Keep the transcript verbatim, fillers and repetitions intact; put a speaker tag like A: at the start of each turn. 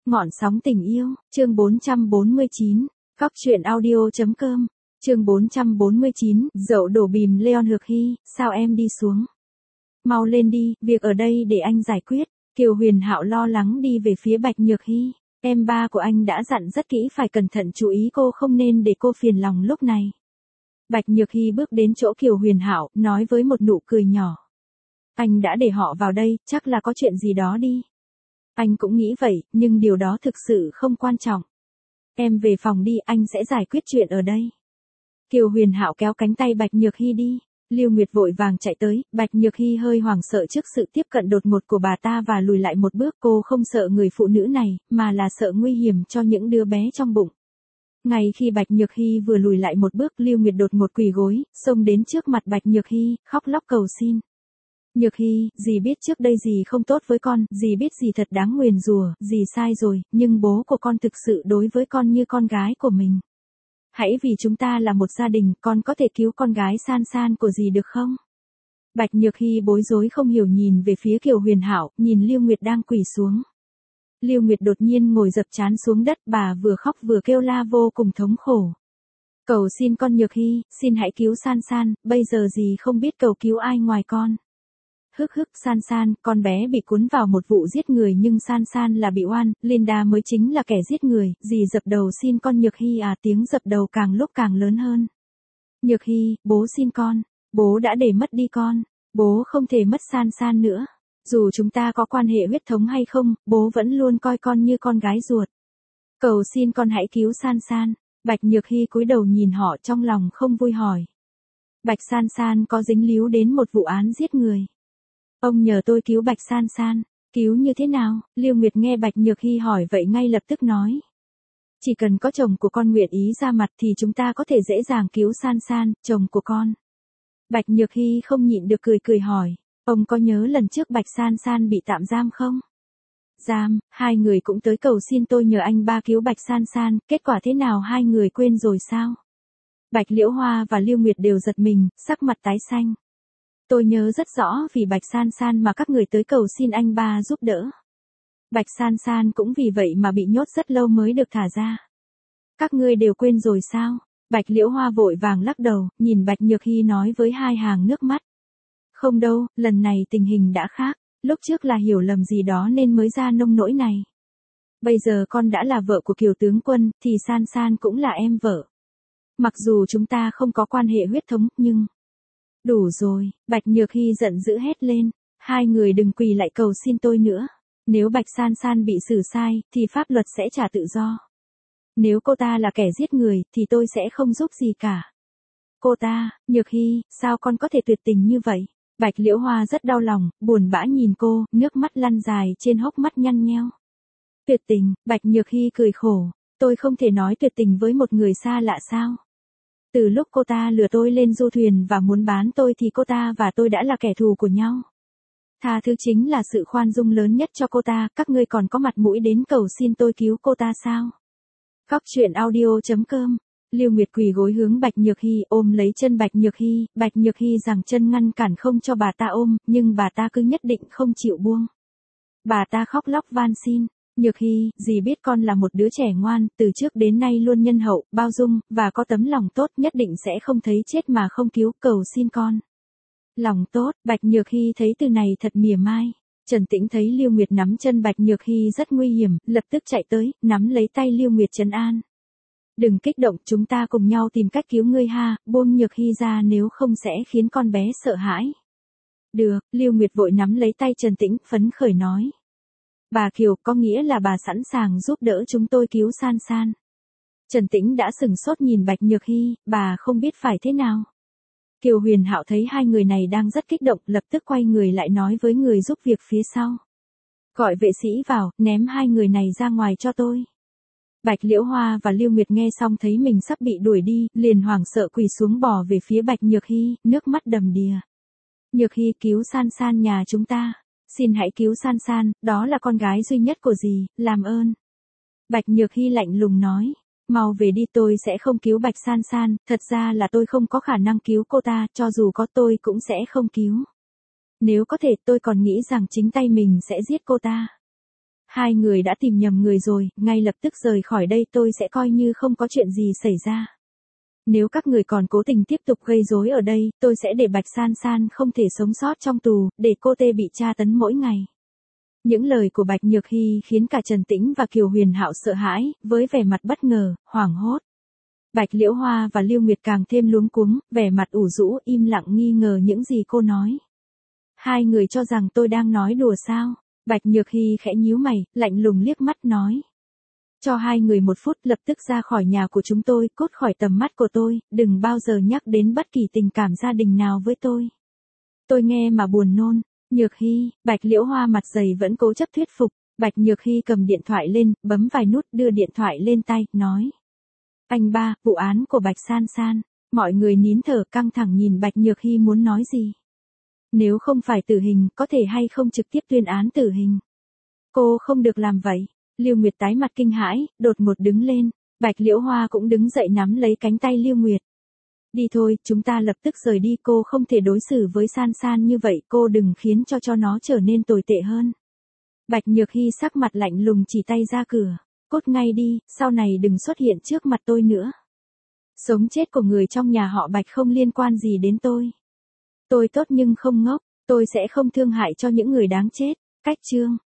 A: Ngọn sóng tình yêu, chương bốn trăm bốn mươi chín, Cóc truyện audio.com, chương bốn trăm bốn mươi chín, dậu đổ bìm Leon Hược Hy, sao em đi xuống? Mau lên đi, việc ở đây để anh giải quyết. Kiều Huyền Hạo lo lắng đi về phía Bạch Nhược Hy, em ba của anh đã dặn rất kỹ phải cẩn thận chú ý cô không nên để cô phiền lòng lúc này. Bạch Nhược Hy bước đến chỗ Kiều Huyền Hạo, nói với một nụ cười nhỏ. Anh đã để họ vào đây, chắc là có chuyện gì đó đi. Anh cũng nghĩ vậy, nhưng điều đó thực sự không quan trọng. Em về phòng đi, anh sẽ giải quyết chuyện ở đây. Kiều Huyền Hạo kéo cánh tay Bạch Nhược Hy đi. Lưu Nguyệt vội vàng chạy tới, Bạch Nhược Hy hơi hoảng sợ trước sự tiếp cận đột ngột của bà ta và lùi lại một bước. Cô không sợ người phụ nữ này, mà là sợ nguy hiểm cho những đứa bé trong bụng. Ngay khi Bạch Nhược Hy vừa lùi lại một bước, Lưu Nguyệt đột ngột quỳ gối, xông đến trước mặt Bạch Nhược Hy, khóc lóc cầu xin. Nhược Hy, dì biết trước đây dì không tốt với con, dì biết dì thật đáng nguyền rủa, dì sai rồi, nhưng bố của con thực sự đối với con như con gái của mình. Hãy vì chúng ta là một gia đình, con có thể cứu con gái San San của dì được không? Bạch Nhược Hy bối rối không hiểu nhìn về phía Kiều Huyền Hạo, nhìn Lưu Nguyệt đang quỳ xuống. Lưu Nguyệt đột nhiên ngồi dập trán xuống đất, bà vừa khóc vừa kêu la vô cùng thống khổ. Cầu xin con Nhược Hy, xin hãy cứu San San, bây giờ dì không biết cầu cứu ai ngoài con. Hức hức, San San, con bé bị cuốn vào một vụ giết người nhưng San San là bị oan, Linda mới chính là kẻ giết người, dì dập đầu xin con Nhược Hy à, tiếng dập đầu càng lúc càng lớn hơn. Nhược Hy, bố xin con, bố đã để mất đi con, bố không thể mất San San nữa. Dù chúng ta có quan hệ huyết thống hay không, bố vẫn luôn coi con như con gái ruột. Cầu xin con hãy cứu San San. Bạch Nhược Hy cúi đầu nhìn họ trong lòng không vui hỏi. Bạch San San có dính líu đến một vụ án giết người. Ông nhờ tôi cứu Bạch San San, cứu như thế nào? Lưu Nguyệt nghe Bạch Nhược Hy hỏi vậy ngay lập tức nói. Chỉ cần có chồng của con nguyện ý ra mặt thì chúng ta có thể dễ dàng cứu San San, chồng của con. Bạch Nhược Hy không nhịn được cười cười hỏi, ông có nhớ lần trước Bạch San San bị tạm giam không? Giam, hai người cũng tới cầu xin tôi nhờ anh ba cứu Bạch San San, kết quả thế nào hai người quên rồi sao? Bạch Liễu Hoa và Lưu Nguyệt đều giật mình, sắc mặt tái xanh. Tôi nhớ rất rõ vì Bạch San San mà các người tới cầu xin anh ba giúp đỡ. Bạch San San cũng vì vậy mà bị nhốt rất lâu mới được thả ra. Các ngươi đều quên rồi sao? Bạch Liễu Hoa vội vàng lắc đầu, nhìn Bạch Nhược Hy nói với hai hàng nước mắt. Không đâu, lần này tình hình đã khác, lúc trước là hiểu lầm gì đó nên mới ra nông nỗi này. Bây giờ con đã là vợ của Kiều tướng quân, thì San San cũng là em vợ. Mặc dù chúng ta không có quan hệ huyết thống, nhưng... Đủ rồi, Bạch Nhược Hy giận dữ hét lên, hai người đừng quỳ lại cầu xin tôi nữa. Nếu Bạch San San bị xử sai, thì pháp luật sẽ trả tự do. Nếu cô ta là kẻ giết người, thì tôi sẽ không giúp gì cả. Cô ta, Nhược Hy, sao con có thể tuyệt tình như vậy? Bạch Liễu Hoa rất đau lòng, buồn bã nhìn cô, nước mắt lăn dài trên hốc mắt nhăn nheo. Tuyệt tình, Bạch Nhược Hy cười khổ, tôi không thể nói tuyệt tình với một người xa lạ sao? Từ lúc cô ta lừa tôi lên du thuyền và muốn bán tôi thì cô ta và tôi đã là kẻ thù của nhau. Tha thứ chính là sự khoan dung lớn nhất cho cô ta, các ngươi còn có mặt mũi đến cầu xin tôi cứu cô ta sao? Cóc truyện audio.com, Lưu Nguyệt quỳ gối hướng Bạch Nhược Hy ôm lấy chân Bạch Nhược Hy, Bạch Nhược Hy giằng chân ngăn cản không cho bà ta ôm, nhưng bà ta cứ nhất định không chịu buông. Bà ta khóc lóc van xin. Nhược Hy, dì biết con là một đứa trẻ ngoan, từ trước đến nay luôn nhân hậu, bao dung, và có tấm lòng tốt, nhất định sẽ không thấy chết mà không cứu, cầu xin con. Lòng tốt, Bạch Nhược Hy thấy từ này thật mỉa mai. Trần Tĩnh thấy Lưu Nguyệt nắm chân Bạch Nhược Hy rất nguy hiểm, lập tức chạy tới, nắm lấy tay Lưu Nguyệt trấn an. Đừng kích động, chúng ta cùng nhau tìm cách cứu ngươi ha, buông Nhược Hy ra nếu không sẽ khiến con bé sợ hãi. Được, Lưu Nguyệt vội nắm lấy tay Trần Tĩnh, phấn khởi nói. Bà Kiều, có nghĩa là bà sẵn sàng giúp đỡ chúng tôi cứu San San. Trần Tĩnh đã sừng sốt nhìn Bạch Nhược Hy, bà không biết phải thế nào. Kiều Huyền Hạo thấy hai người này đang rất kích động, lập tức quay người lại nói với người giúp việc phía sau. Gọi vệ sĩ vào, ném hai người này ra ngoài cho tôi. Bạch Liễu Hoa và Lưu Nguyệt nghe xong thấy mình sắp bị đuổi đi, liền hoảng sợ quỳ xuống bò về phía Bạch Nhược Hy, nước mắt đầm đìa. Nhược Hy, cứu San San nhà chúng ta. Xin hãy cứu San San, đó là con gái duy nhất của dì, làm ơn. Bạch Nhược Hy lạnh lùng nói, mau về đi, tôi sẽ không cứu Bạch San San, thật ra là tôi không có khả năng cứu cô ta, cho dù có tôi cũng sẽ không cứu. Nếu có thể tôi còn nghĩ rằng chính tay mình sẽ giết cô ta. Hai người đã tìm nhầm người rồi, ngay lập tức rời khỏi đây tôi sẽ coi như không có chuyện gì xảy ra. Nếu các người còn cố tình tiếp tục gây rối ở đây, tôi sẽ để Bạch San San không thể sống sót trong tù, để cô tê bị tra tấn mỗi ngày. Những lời của Bạch Nhược Hy khiến cả Trần Tĩnh và Kiều Huyền Hạo sợ hãi, với vẻ mặt bất ngờ, hoảng hốt. Bạch Liễu Hoa và Lưu Nguyệt càng thêm luống cuống, vẻ mặt ủ rũ, im lặng nghi ngờ những gì cô nói. Hai người cho rằng tôi đang nói đùa sao? Bạch Nhược Hy khẽ nhíu mày, lạnh lùng liếc mắt nói. Cho hai người một phút, lập tức ra khỏi nhà của chúng tôi, cút khỏi tầm mắt của tôi, đừng bao giờ nhắc đến bất kỳ tình cảm gia đình nào với tôi. Tôi nghe mà buồn nôn. Nhược Hy, Bạch Liễu Hoa mặt dày vẫn cố chấp thuyết phục. Bạch Nhược Hy cầm điện thoại lên, bấm vài nút, đưa điện thoại lên tay, nói. Anh ba, vụ án của Bạch San San. Mọi người nín thở căng thẳng nhìn Bạch Nhược Hy muốn nói gì. Nếu không phải tử hình, có thể hay không trực tiếp tuyên án tử hình. Cô không được làm vậy. Lưu Nguyệt tái mặt kinh hãi, đột ngột đứng lên. Bạch Liễu Hoa cũng đứng dậy nắm lấy cánh tay Lưu Nguyệt. Đi thôi, chúng ta lập tức rời đi, cô không thể đối xử với San San như vậy, cô đừng khiến cho cho nó trở nên tồi tệ hơn. Bạch Nhược Hy sắc mặt lạnh lùng chỉ tay ra cửa. Cút ngay đi, sau này đừng xuất hiện trước mặt tôi nữa. Sống chết của người trong nhà họ Bạch không liên quan gì đến tôi. Tôi tốt nhưng không ngốc, tôi sẽ không thương hại cho những người đáng chết. Cách chương